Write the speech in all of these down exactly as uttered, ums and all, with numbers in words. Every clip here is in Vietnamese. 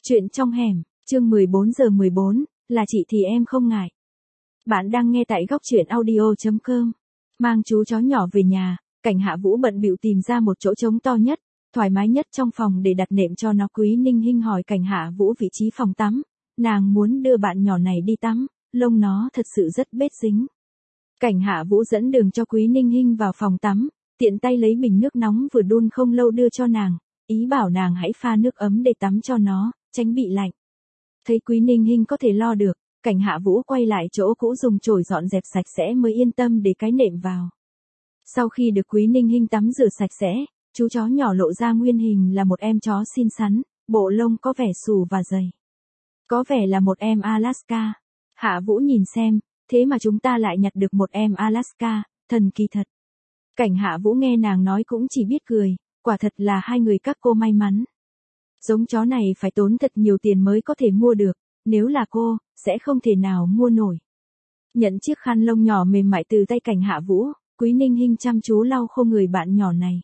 Chuyện trong hẻm, chương mười bốn giờ mười bốn, là chị thì em không ngại. Bạn đang nghe tại góc truyện audio chấm com. Mang chú chó nhỏ về nhà, Cảnh Hạ Vũ bận bịu tìm ra một chỗ trống to nhất, thoải mái nhất trong phòng để đặt nệm cho nó. Quý Ninh Hinh hỏi Cảnh Hạ Vũ vị trí phòng tắm, nàng muốn đưa bạn nhỏ này đi tắm, lông nó thật sự rất bết dính. Cảnh Hạ Vũ dẫn đường cho Quý Ninh Hinh vào phòng tắm, tiện tay lấy bình nước nóng vừa đun không lâu đưa cho nàng, ý bảo nàng hãy pha nước ấm để tắm cho nó, tránh bị lạnh. Thấy Quý Ninh Hinh có thể lo được, Cảnh Hạ Vũ quay lại chỗ cũ dùng chổi dọn dẹp sạch sẽ mới yên tâm để cái nệm vào. Sau khi được Quý Ninh Hinh tắm rửa sạch sẽ, chú chó nhỏ lộ ra nguyên hình là một em chó xinh xắn, bộ lông có vẻ xù và dày. Có vẻ là một em Alaska. Hạ Vũ nhìn xem, thế mà chúng ta lại nhặt được một em Alaska, thần kỳ thật. Cảnh Hạ Vũ nghe nàng nói cũng chỉ biết cười, quả thật là hai người các cô may mắn. Giống chó này phải tốn thật nhiều tiền mới có thể mua được, nếu là cô, sẽ không thể nào mua nổi. Nhận chiếc khăn lông nhỏ mềm mại từ tay Cảnh Hạ Vũ, Quý Ninh Hinh chăm chú lau khô người bạn nhỏ này.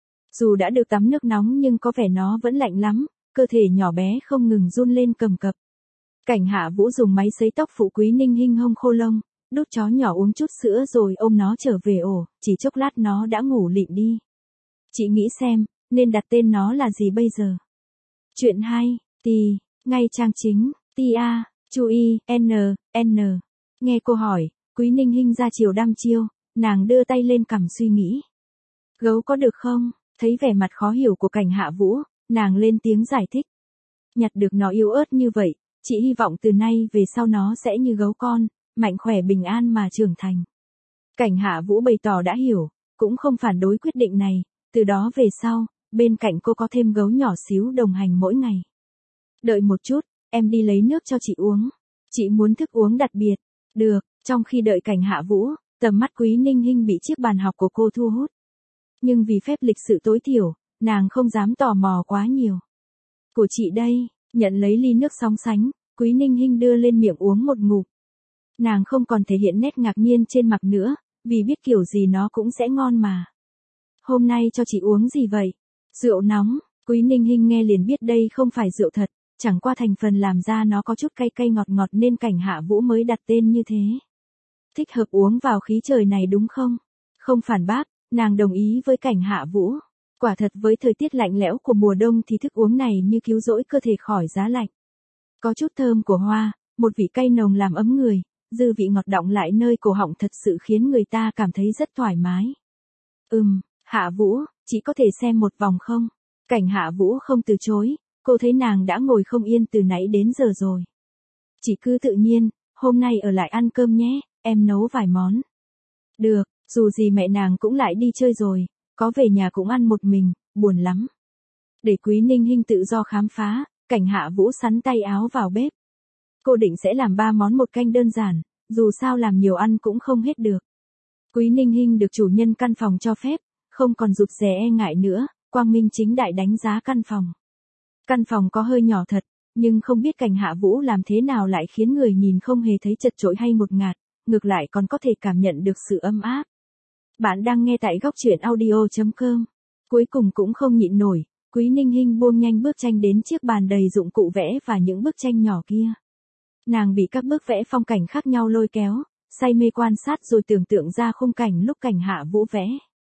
Dù đã được tắm nước nóng nhưng có vẻ nó vẫn lạnh lắm, cơ thể nhỏ bé không ngừng run lên cầm cập. Cảnh Hạ Vũ dùng máy sấy tóc phụ Quý Ninh Hinh hông khô lông, đút chó nhỏ uống chút sữa rồi ôm nó trở về ổ, chỉ chốc lát nó đã ngủ lịm đi. Chị nghĩ xem, nên đặt tên nó là gì bây giờ? Chuyện hay, Tì, ngay trang chính, Tia, Chu Y, N, N. Nghe cô hỏi, Quý Ninh Hinh ra chiều đăm chiêu, nàng đưa tay lên cằm suy nghĩ. Gấu có được không? Thấy vẻ mặt khó hiểu của Cảnh Hạ Vũ, nàng lên tiếng giải thích. Nhặt được nó yếu ớt như vậy, chị hy vọng từ nay về sau nó sẽ như gấu con, mạnh khỏe bình an mà trưởng thành. Cảnh Hạ Vũ bày tỏ đã hiểu, cũng không phản đối quyết định này, từ đó về sau, bên cạnh cô có thêm gấu nhỏ xíu đồng hành mỗi ngày. Đợi một chút, em đi lấy nước cho chị uống. Chị muốn thức uống đặc biệt. Được, trong khi đợi Cảnh Hạ Vũ, tầm mắt Quý Ninh Hinh bị chiếc bàn học của cô thu hút. Nhưng vì phép lịch sự tối thiểu, nàng không dám tò mò quá nhiều. Của chị đây, nhận lấy ly nước sóng sánh, Quý Ninh Hinh đưa lên miệng uống một ngụm. Nàng không còn thể hiện nét ngạc nhiên trên mặt nữa, vì biết kiểu gì nó cũng sẽ ngon mà. Hôm nay cho chị uống gì vậy? Rượu nóng. Quý Ninh Hinh nghe liền biết đây không phải rượu thật, chẳng qua thành phần làm ra nó có chút cay cay ngọt ngọt nên Cảnh Hạ Vũ mới đặt tên như thế. Thích hợp uống vào khí trời này đúng không? Không phản bác, nàng đồng ý với Cảnh Hạ Vũ. Quả thật với thời tiết lạnh lẽo của mùa đông thì thức uống này như cứu rỗi cơ thể khỏi giá lạnh. Có chút thơm của hoa, một vị cay nồng làm ấm người, dư vị ngọt đọng lại nơi cổ họng thật sự khiến người ta cảm thấy rất thoải mái. Ừm, Hạ Vũ, chị có thể xem một vòng không? Cảnh Hạ Vũ không từ chối, cô thấy nàng đã ngồi không yên từ nãy đến giờ rồi. Chỉ cứ tự nhiên, hôm nay ở lại ăn cơm nhé, em nấu vài món. Được, dù gì mẹ nàng cũng lại đi chơi rồi, có về nhà cũng ăn một mình, buồn lắm. Để Quý Ninh Hinh tự do khám phá, Cảnh Hạ Vũ sắn tay áo vào bếp. Cô định sẽ làm ba món một canh đơn giản, dù sao làm nhiều ăn cũng không hết được. Quý Ninh Hinh được chủ nhân căn phòng cho phép, không còn rụt rè e ngại nữa, quang minh chính đại đánh giá căn phòng. Căn phòng có hơi nhỏ thật, nhưng không biết Cảnh Hạ Vũ làm thế nào lại khiến người nhìn không hề thấy chật chội hay ngột ngạt, ngược lại còn có thể cảm nhận được sự ấm áp. Bạn đang nghe tại góc truyện audio chấm com. Cuối cùng cũng không nhịn nổi, Quý Ninh Hinh buông nhanh bước tranh đến chiếc bàn đầy dụng cụ vẽ và những bức tranh nhỏ kia. Nàng bị các bức vẽ phong cảnh khác nhau lôi kéo, say mê quan sát rồi tưởng tượng ra khung cảnh lúc Cảnh Hạ Vũ vẽ.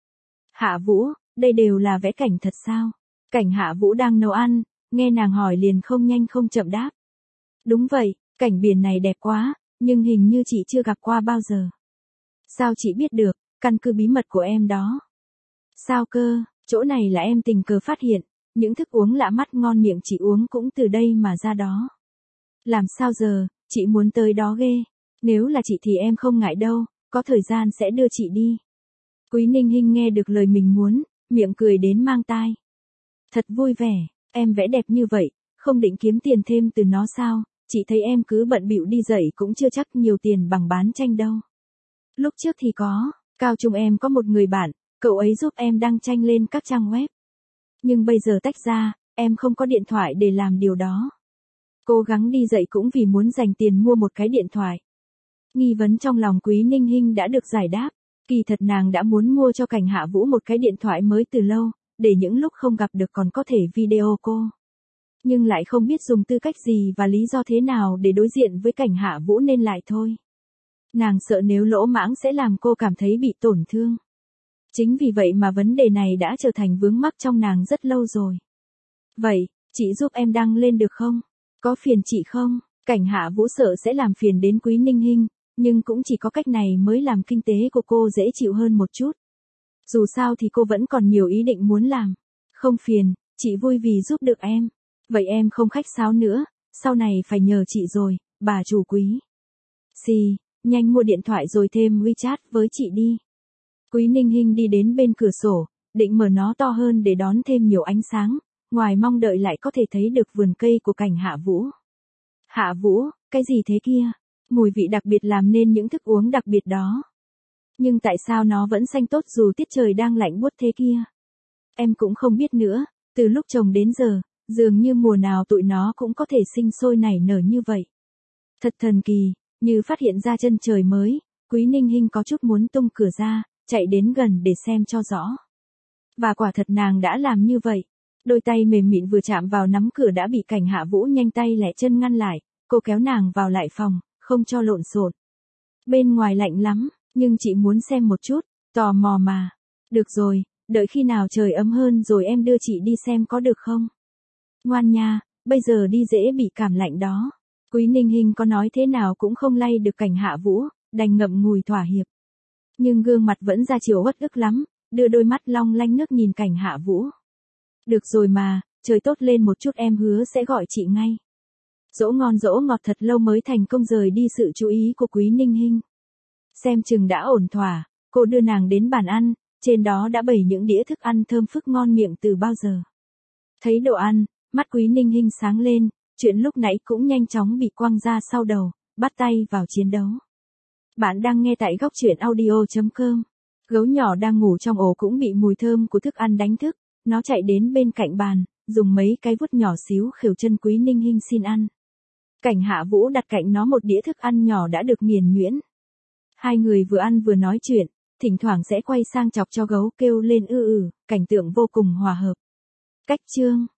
Hạ Vũ, đây đều là vẽ cảnh thật sao? Cảnh Hạ Vũ đang nấu ăn, nghe nàng hỏi liền không nhanh không chậm đáp. Đúng vậy, cảnh biển này đẹp quá, nhưng hình như chị chưa gặp qua bao giờ. Sao chị biết được, căn cứ bí mật của em đó. Sao cơ, chỗ này là em tình cờ phát hiện, những thức uống lạ mắt ngon miệng chị uống cũng từ đây mà ra đó. Làm sao giờ, chị muốn tới đó ghê, nếu là chị thì em không ngại đâu, có thời gian sẽ đưa chị đi. Quý Ninh Hinh nghe được lời mình muốn, miệng cười đến mang tai. Thật vui vẻ, em vẽ đẹp như vậy, không định kiếm tiền thêm từ nó sao, chị thấy em cứ bận bịu đi dạy cũng chưa chắc nhiều tiền bằng bán tranh đâu. Lúc trước thì có, cao trung em có một người bạn, cậu ấy giúp em đăng tranh lên các trang web. Nhưng bây giờ tách ra, em không có điện thoại để làm điều đó. Cố gắng đi dạy cũng vì muốn dành tiền mua một cái điện thoại. Nghi vấn trong lòng Quý Ninh Hinh đã được giải đáp, kỳ thật nàng đã muốn mua cho Cảnh Hạ Vũ một cái điện thoại mới từ lâu, để những lúc không gặp được còn có thể video call. nhưng lại không biết dùng tư cách gì và lý do thế nào để đối diện với Cảnh Hạ Vũ nên lại thôi. Nàng sợ nếu lỗ mãng sẽ làm cô cảm thấy bị tổn thương. Chính vì vậy mà vấn đề này đã trở thành vướng mắc trong nàng rất lâu rồi. Vậy, chị giúp em đăng lên được không? Có phiền chị không? Cảnh Hạ Vũ sợ sẽ làm phiền đến Quý Ninh Hinh, nhưng cũng chỉ có cách này mới làm kinh tế của cô dễ chịu hơn một chút. Dù sao thì cô vẫn còn nhiều ý định muốn làm. Không phiền, chị vui vì giúp được em. Vậy em không khách sáo nữa, sau này phải nhờ chị rồi, bà chủ Quý. Xì, nhanh mua điện thoại rồi thêm WeChat với chị đi. Quý Ninh Hinh đi đến bên cửa sổ, định mở nó to hơn để đón thêm nhiều ánh sáng, ngoài mong đợi lại có thể thấy được vườn cây của Cảnh Hạ Vũ. Hạ Vũ, cái gì thế kia? Mùi vị đặc biệt làm nên những thức uống đặc biệt đó. Nhưng tại sao nó vẫn xanh tốt dù tiết trời đang lạnh buốt thế kia? Em cũng không biết nữa, từ lúc trồng đến giờ, dường như mùa nào tụi nó cũng có thể sinh sôi nảy nở như vậy. Thật thần kỳ, như phát hiện ra chân trời mới, Quý Ninh Hinh có chút muốn tung cửa ra, chạy đến gần để xem cho rõ. Và quả thật nàng đã làm như vậy. Đôi tay mềm mịn vừa chạm vào nắm cửa đã bị Cảnh Hạ Vũ nhanh tay lẹ chân ngăn lại, cô kéo nàng vào lại phòng, không cho lộn xộn. Bên ngoài lạnh lắm, nhưng chị muốn xem một chút, tò mò mà. Được rồi, đợi khi nào trời ấm hơn rồi em đưa chị đi xem có được không? Ngoan nha, bây giờ đi dễ bị cảm lạnh đó. Quý Ninh Hinh có nói thế nào cũng không lay được Cảnh Hạ Vũ, đành ngậm ngùi thỏa hiệp. Nhưng gương mặt vẫn ra chiều uất ức lắm, đưa đôi mắt long lanh nước nhìn Cảnh Hạ Vũ. Được rồi mà, trời tốt lên một chút em hứa sẽ gọi chị ngay. Dỗ ngon dỗ ngọt thật lâu mới thành công rời đi sự chú ý của Quý Ninh Hinh. Xem chừng đã ổn thỏa, cô đưa nàng đến bàn ăn, trên đó đã bày những đĩa thức ăn thơm phức ngon miệng từ bao giờ. Thấy đồ ăn, mắt Quý Ninh Hinh sáng lên, chuyện lúc nãy cũng nhanh chóng bị quăng ra sau đầu, bắt tay vào chiến đấu. Bạn đang nghe tại góc truyện audio chấm com. Gấu nhỏ đang ngủ trong ổ cũng bị mùi thơm của thức ăn đánh thức, nó chạy đến bên cạnh bàn, dùng mấy cái vuốt nhỏ xíu khều chân Quý Ninh Hinh xin ăn. Cảnh Hạ Vũ đặt cạnh nó một đĩa thức ăn nhỏ đã được nghiền nhuyễn. Hai người vừa ăn vừa nói chuyện, thỉnh thoảng sẽ quay sang chọc cho gấu kêu lên ư ử, cảnh tượng vô cùng hòa hợp. Cách chương